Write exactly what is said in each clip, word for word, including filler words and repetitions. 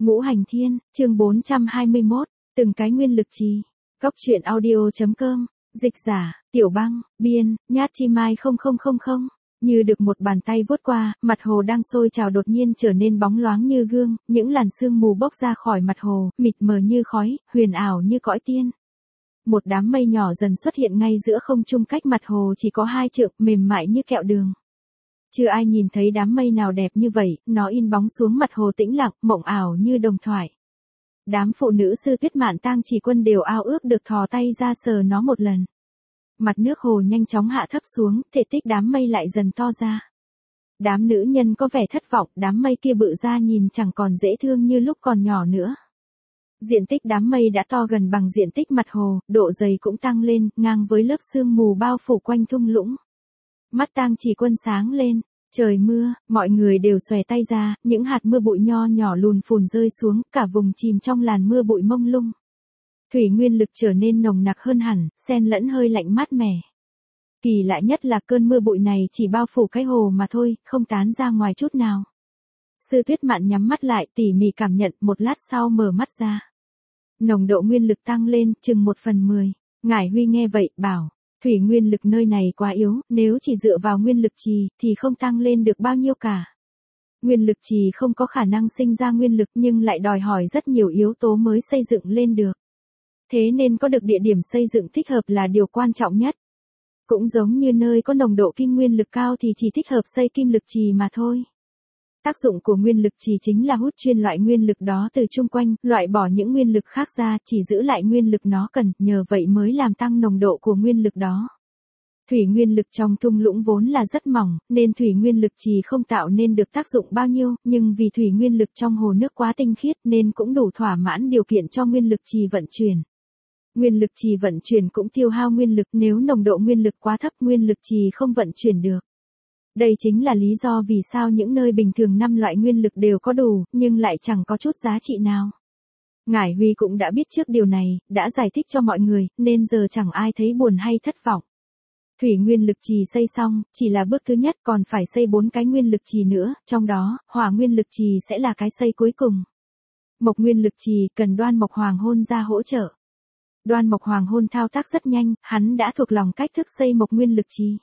Ngũ Hành Thiên, chương bốn trăm hai mươi mốt, từng cái nguyên lực trì. Cốc truyện audio chấm com, dịch giả, Tiểu Băng, biên, Nhát Chi Mai không không không không. Như được một bàn tay vuốt qua, mặt hồ đang sôi trào đột nhiên trở nên bóng loáng như gương, những làn sương mù bốc ra khỏi mặt hồ, mịt mờ như khói, huyền ảo như cõi tiên. Một đám mây nhỏ dần xuất hiện ngay giữa không trung cách mặt hồ chỉ có hai trượng, mềm mại như kẹo đường. Chưa ai nhìn thấy đám mây nào đẹp như vậy, nó in bóng xuống mặt hồ tĩnh lặng, mộng ảo như đồng thoại. Đám phụ nữ Sư Tuyết Mạn Tang Chỉ Quân đều ao ước được thò tay ra sờ nó một lần. Mặt nước hồ nhanh chóng hạ thấp xuống, thể tích đám mây lại dần to ra. Đám nữ nhân có vẻ thất vọng, đám mây kia bự ra nhìn chẳng còn dễ thương như lúc còn nhỏ nữa. Diện tích đám mây đã to gần bằng diện tích mặt hồ, độ dày cũng tăng lên, ngang với lớp sương mù bao phủ quanh thung lũng. Mắt Tang Chỉ Quân sáng lên, trời mưa, mọi người đều xòe tay ra, những hạt mưa bụi nho nhỏ lùn phùn rơi xuống, cả vùng chìm trong làn mưa bụi mông lung. Thủy nguyên lực trở nên nồng nặc hơn hẳn, xen lẫn hơi lạnh mát mẻ. Kỳ lạ nhất là cơn mưa bụi này chỉ bao phủ cái hồ mà thôi, không tán ra ngoài chút nào. Sư Tuyết Mạn nhắm mắt lại, tỉ mỉ cảm nhận, một lát sau mở mắt ra. Nồng độ nguyên lực tăng lên, chừng một phần mười. Ngải Huy nghe vậy, bảo, thủy nguyên lực nơi này quá yếu, nếu chỉ dựa vào nguyên lực trì, thì không tăng lên được bao nhiêu cả. Nguyên lực trì không có khả năng sinh ra nguyên lực nhưng lại đòi hỏi rất nhiều yếu tố mới xây dựng lên được. Thế nên có được địa điểm xây dựng thích hợp là điều quan trọng nhất. Cũng giống như nơi có nồng độ kim nguyên lực cao thì chỉ thích hợp xây kim lực trì mà thôi. Tác dụng của nguyên lực trì chính là hút chuyên loại nguyên lực đó từ chung quanh, loại bỏ những nguyên lực khác ra, chỉ giữ lại nguyên lực nó cần, nhờ vậy mới làm tăng nồng độ của nguyên lực đó. Thủy nguyên lực trong thung lũng vốn là rất mỏng, nên thủy nguyên lực trì không tạo nên được tác dụng bao nhiêu, nhưng vì thủy nguyên lực trong hồ nước quá tinh khiết nên cũng đủ thỏa mãn điều kiện cho nguyên lực trì vận chuyển. Nguyên lực trì vận chuyển cũng tiêu hao nguyên lực, nếu nồng độ nguyên lực quá thấp nguyên lực trì không vận chuyển được. Đây chính là lý do vì sao những nơi bình thường năm loại nguyên lực đều có đủ, nhưng lại chẳng có chút giá trị nào. Ngải Huy cũng đã biết trước điều này, đã giải thích cho mọi người, nên giờ chẳng ai thấy buồn hay thất vọng. Thủy nguyên lực trì xây xong, chỉ là bước thứ nhất, còn phải xây bốn cái nguyên lực trì nữa, trong đó, hỏa nguyên lực trì sẽ là cái xây cuối cùng. Mộc nguyên lực trì cần Đoan Mộc Hoàng Hôn ra hỗ trợ. Đoan Mộc Hoàng Hôn thao tác rất nhanh, hắn đã thuộc lòng cách thức xây mộc nguyên lực trì.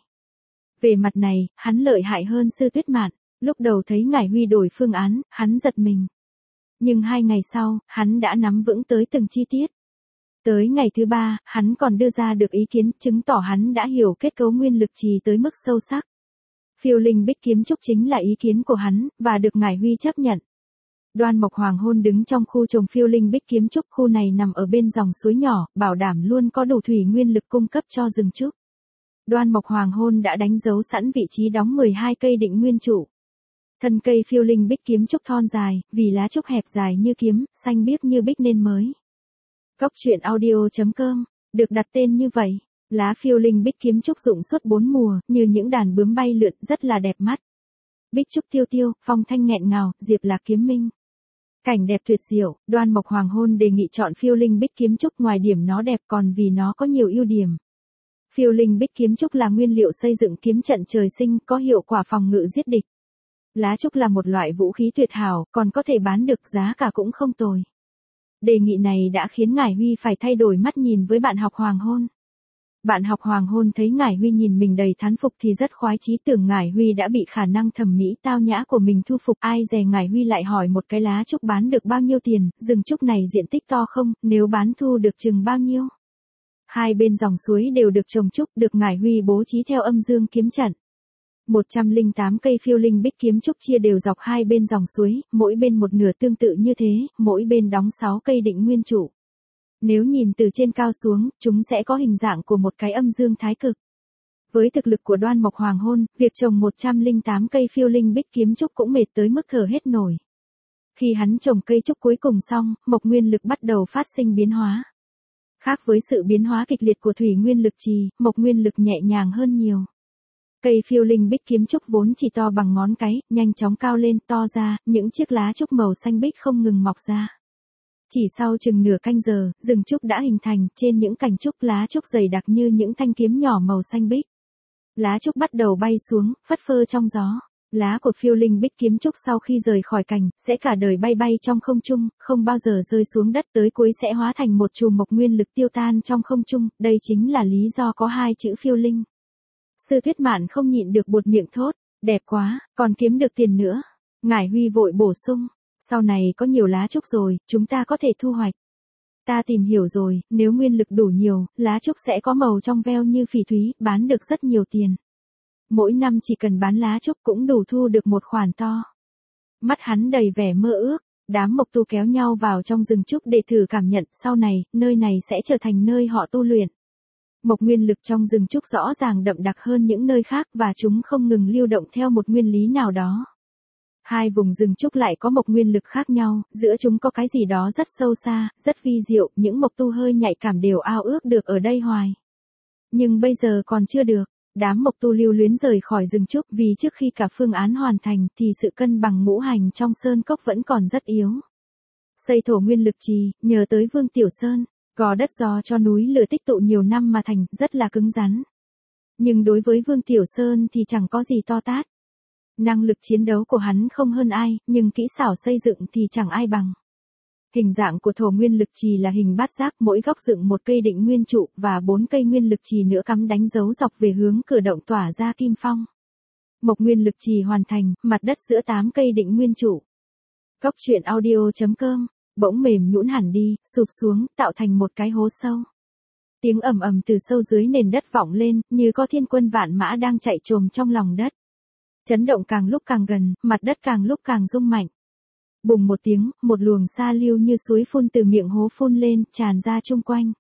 Về mặt này, hắn lợi hại hơn Sư Tuyết Mạn. Lúc đầu thấy Ngải Huy đổi phương án, hắn giật mình. Nhưng hai ngày sau, hắn đã nắm vững tới từng chi tiết. Tới ngày thứ ba, hắn còn đưa ra được ý kiến, chứng tỏ hắn đã hiểu kết cấu nguyên lực trì tới mức sâu sắc. Phiêu linh bích kiếm trúc chính là ý kiến của hắn, và được Ngải Huy chấp nhận. Đoan Mộc Hoàng Hôn đứng trong khu trồng phiêu linh bích kiếm trúc, khu này nằm ở bên dòng suối nhỏ, bảo đảm luôn có đủ thủy nguyên lực cung cấp cho rừng trúc. Đoan Mộc Hoàng Hôn đã đánh dấu sẵn vị trí đóng mười hai cây định nguyên trụ. Thân cây phiêu linh bích kiếm trúc thon dài, vì lá trúc hẹp dài như kiếm, xanh biếc như bích nên mới. Cốc truyện audio chấm com, được đặt tên như vậy. Lá phiêu linh bích kiếm trúc rụng suốt bốn mùa, như những đàn bướm bay lượn, rất là đẹp mắt. Bích trúc tiêu tiêu, phong thanh nghẹn ngào, diệp lạc kiếm minh. Cảnh đẹp tuyệt diệu, Đoan Mộc Hoàng Hôn đề nghị chọn phiêu linh bích kiếm trúc ngoài điểm nó đẹp còn vì nó có nhiều ưu điểm. Phiêu linh bích kiếm trúc là nguyên liệu xây dựng kiếm trận trời sinh, có hiệu quả phòng ngự giết địch. Lá trúc là một loại vũ khí tuyệt hảo, còn có thể bán được, giá cả cũng không tồi. Đề nghị này đã khiến Ngải Huy phải thay đổi mắt nhìn với bạn học Hoàng Hôn. Bạn học Hoàng Hôn thấy Ngải Huy nhìn mình đầy thán phục thì rất khoái chí, tưởng Ngải Huy đã bị khả năng thẩm mỹ tao nhã của mình thu phục. Ai dè Ngải Huy lại hỏi một cái lá trúc bán được bao nhiêu tiền, rừng trúc này diện tích to không, nếu bán thu được chừng bao nhiêu. Hai bên dòng suối đều được trồng trúc, được Ngải Huy bố trí theo âm dương kiếm trận. một trăm lẻ tám cây phiêu linh bích kiếm trúc chia đều dọc hai bên dòng suối, mỗi bên một nửa tương tự như thế, mỗi bên đóng sáu cây định nguyên trụ. Nếu nhìn từ trên cao xuống, chúng sẽ có hình dạng của một cái âm dương thái cực. Với thực lực của Đoan Mộc Hoàng Hôn, việc trồng một trăm lẻ tám cây phiêu linh bích kiếm trúc cũng mệt tới mức thở hết nổi. Khi hắn trồng cây trúc cuối cùng xong, mộc nguyên lực bắt đầu phát sinh biến hóa. Khác với sự biến hóa kịch liệt của thủy nguyên lực trì, mộc nguyên lực nhẹ nhàng hơn nhiều. Cây phiêu linh bích kiếm trúc vốn chỉ to bằng ngón cái, nhanh chóng cao lên, to ra, những chiếc lá trúc màu xanh bích không ngừng mọc ra. Chỉ sau chừng nửa canh giờ, rừng trúc đã hình thành, trên những cành trúc lá trúc dày đặc như những thanh kiếm nhỏ màu xanh bích. Lá trúc bắt đầu bay xuống, phất phơ trong gió. Lá của phiêu linh bích kiếm trúc sau khi rời khỏi cành, sẽ cả đời bay bay trong không trung, không bao giờ rơi xuống đất, tới cuối sẽ hóa thành một chùm mộc nguyên lực tiêu tan trong không trung, đây chính là lý do có hai chữ phiêu linh. Sư Tuyết Mạn không nhịn được buột miệng thốt, đẹp quá, còn kiếm được tiền nữa. Ngải Huy vội bổ sung, sau này có nhiều lá trúc rồi, chúng ta có thể thu hoạch. Ta tìm hiểu rồi, nếu nguyên lực đủ nhiều, lá trúc sẽ có màu trong veo như phỉ thúy, bán được rất nhiều tiền. Mỗi năm chỉ cần bán lá trúc cũng đủ thu được một khoản to. Mắt hắn đầy vẻ mơ ước, đám mộc tu kéo nhau vào trong rừng trúc để thử cảm nhận, sau này, nơi này sẽ trở thành nơi họ tu luyện. Mộc nguyên lực trong rừng trúc rõ ràng đậm đặc hơn những nơi khác và chúng không ngừng lưu động theo một nguyên lý nào đó. Hai vùng rừng trúc lại có mộc nguyên lực khác nhau, giữa chúng có cái gì đó rất sâu xa, rất vi diệu, những mộc tu hơi nhạy cảm đều ao ước được ở đây hoài. Nhưng bây giờ còn chưa được, đám mộc tu lưu luyến rời khỏi rừng trúc vì trước khi cả phương án hoàn thành thì sự cân bằng ngũ hành trong sơn cốc vẫn còn rất yếu. Xây thổ nguyên lực trì, nhờ tới Vương Tiểu Sơn, gò đất do cho núi lửa tích tụ nhiều năm mà thành, rất là cứng rắn. Nhưng đối với Vương Tiểu Sơn thì chẳng có gì to tát. Năng lực chiến đấu của hắn không hơn ai, nhưng kỹ xảo xây dựng thì chẳng ai bằng. Hình dạng của thổ nguyên lực trì là hình bát giác, mỗi góc dựng một cây định nguyên trụ và bốn cây nguyên lực trì nữa cắm đánh dấu dọc về hướng cửa động tỏa ra kim phong. Mộc nguyên lực trì hoàn thành, mặt đất giữa tám cây định nguyên trụ. Cốc truyện audio chấm com bỗng mềm nhũn hẳn đi, sụp xuống, tạo thành một cái hố sâu. Tiếng ầm ầm từ sâu dưới nền đất vọng lên, như có thiên quân vạn mã đang chạy trồm trong lòng đất. Chấn động càng lúc càng gần, mặt đất càng lúc càng rung mạnh. Bùng một tiếng, một luồng sa lưu như suối phun từ miệng hố phun lên, tràn ra chung quanh.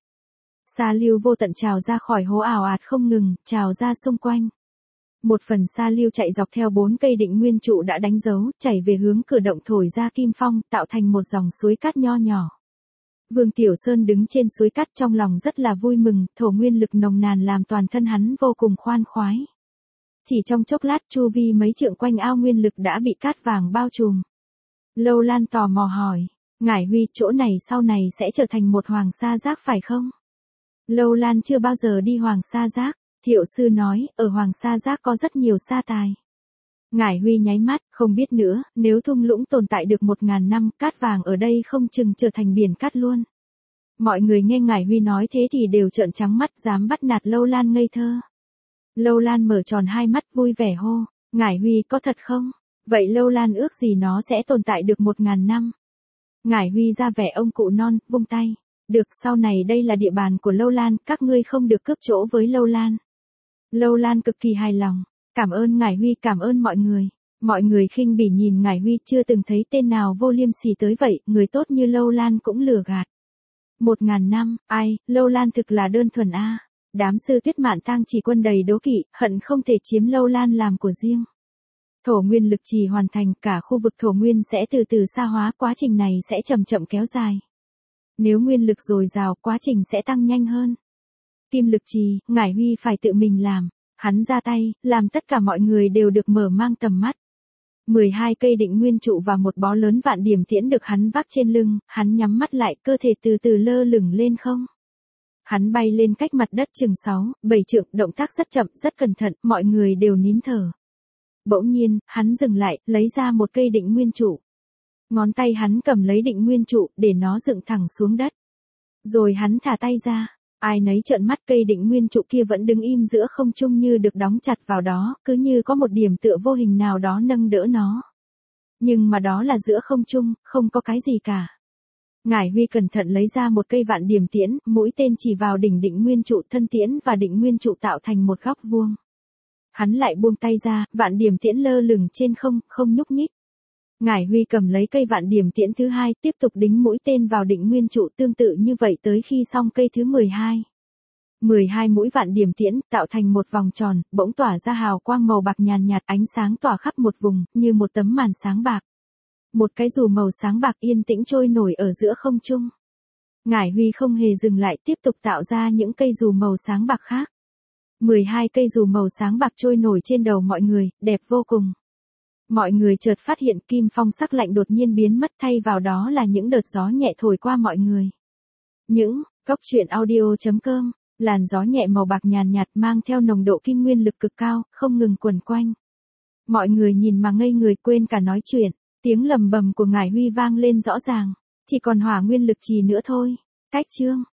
Sa lưu vô tận trào ra khỏi hố ào ạt không ngừng, trào ra xung quanh. Một phần sa lưu chạy dọc theo bốn cây định nguyên trụ đã đánh dấu, chảy về hướng cửa động thổi ra kim phong, tạo thành một dòng suối cát nho nhỏ. Vương Tiểu Sơn đứng trên suối cát trong lòng rất là vui mừng, thổ nguyên lực nồng nàn làm toàn thân hắn vô cùng khoan khoái. Chỉ trong chốc lát chu vi mấy trượng quanh ao nguyên lực đã bị cát vàng bao trùm. Lâu Lan tò mò hỏi, Ngải Huy, chỗ này sau này sẽ trở thành một hoàng sa giác phải không? Lâu Lan chưa bao giờ đi hoàng sa giác, Thiệu sư nói, ở hoàng sa giác có rất nhiều sa tài. Ngải Huy nháy mắt, không biết nữa, nếu thung lũng tồn tại được một ngàn năm, cát vàng ở đây không chừng trở thành biển cát luôn. Mọi người nghe Ngải Huy nói thế thì đều trợn trắng mắt, dám bắt nạt Lâu Lan ngây thơ. Lâu Lan mở tròn hai mắt vui vẻ hô, Ngải Huy có thật không? Vậy Lâu Lan ước gì nó sẽ tồn tại được một ngàn năm. Ngải Huy ra vẻ ông cụ non, vung tay. Được, sau này đây là địa bàn của Lâu Lan, các ngươi không được cướp chỗ với Lâu Lan. Lâu Lan cực kỳ hài lòng. Cảm ơn Ngải Huy, cảm ơn mọi người. Mọi người khinh bỉ nhìn Ngải Huy, chưa từng thấy tên nào vô liêm sỉ tới vậy, người tốt như Lâu Lan cũng lừa gạt. Một ngàn năm, ai, Lâu Lan thực là đơn thuần a. Đám Sư Tuyết Mạn tang chỉ quân đầy đố kỵ, hận không thể chiếm Lâu Lan làm của riêng. Thổ nguyên lực trì hoàn thành, cả khu vực thổ nguyên sẽ từ từ sa hóa, quá trình này sẽ chậm chậm kéo dài. Nếu nguyên lực dồi dào, quá trình sẽ tăng nhanh hơn. Kim lực trì, Ngải Huy phải tự mình làm. Hắn ra tay, làm tất cả mọi người đều được mở mang tầm mắt. mười hai cây định nguyên trụ và một bó lớn vạn điểm tiễn được hắn vác trên lưng, hắn nhắm mắt lại, cơ thể từ từ lơ lửng lên không. Hắn bay lên cách mặt đất chừng sáu, bảy trượng, động tác rất chậm, rất cẩn thận, mọi người đều nín thở. Bỗng nhiên, hắn dừng lại, lấy ra một cây định nguyên trụ. Ngón tay hắn cầm lấy định nguyên trụ, để nó dựng thẳng xuống đất. Rồi hắn thả tay ra, ai nấy trợn mắt, cây định nguyên trụ kia vẫn đứng im giữa không trung như được đóng chặt vào đó, cứ như có một điểm tựa vô hình nào đó nâng đỡ nó. Nhưng mà đó là giữa không trung, không có cái gì cả. Ngải Huy cẩn thận lấy ra một cây vạn điểm tiễn, mũi tên chỉ vào đỉnh định nguyên trụ, thân tiễn và định nguyên trụ tạo thành một góc vuông. Hắn lại buông tay ra, vạn điểm tiễn lơ lửng trên không, không nhúc nhích. Ngải Huy cầm lấy cây vạn điểm tiễn thứ hai, tiếp tục đính mũi tên vào định nguyên trụ, tương tự như vậy tới khi xong cây thứ mười hai. mười hai mũi vạn điểm tiễn, tạo thành một vòng tròn, bỗng tỏa ra hào quang màu bạc nhàn nhạt, ánh sáng tỏa khắp một vùng, như một tấm màn sáng bạc. Một cái dù màu sáng bạc yên tĩnh trôi nổi ở giữa không trung. Ngải Huy không hề dừng lại, tiếp tục tạo ra những cây dù màu sáng bạc khác. mười hai cây dù màu sáng bạc trôi nổi trên đầu mọi người, đẹp vô cùng. Mọi người chợt phát hiện kim phong sắc lạnh đột nhiên biến mất, thay vào đó là những đợt gió nhẹ thổi qua mọi người. Những, cốc truyện audio chấm com, làn gió nhẹ màu bạc nhàn nhạt mang theo nồng độ kim nguyên lực cực cao, không ngừng quẩn quanh. Mọi người nhìn mà ngây người quên cả nói chuyện. Tiếng lầm bầm của Ngải Huy vang lên rõ ràng. Chỉ còn hỏa nguyên lực trì nữa thôi. Cách chương.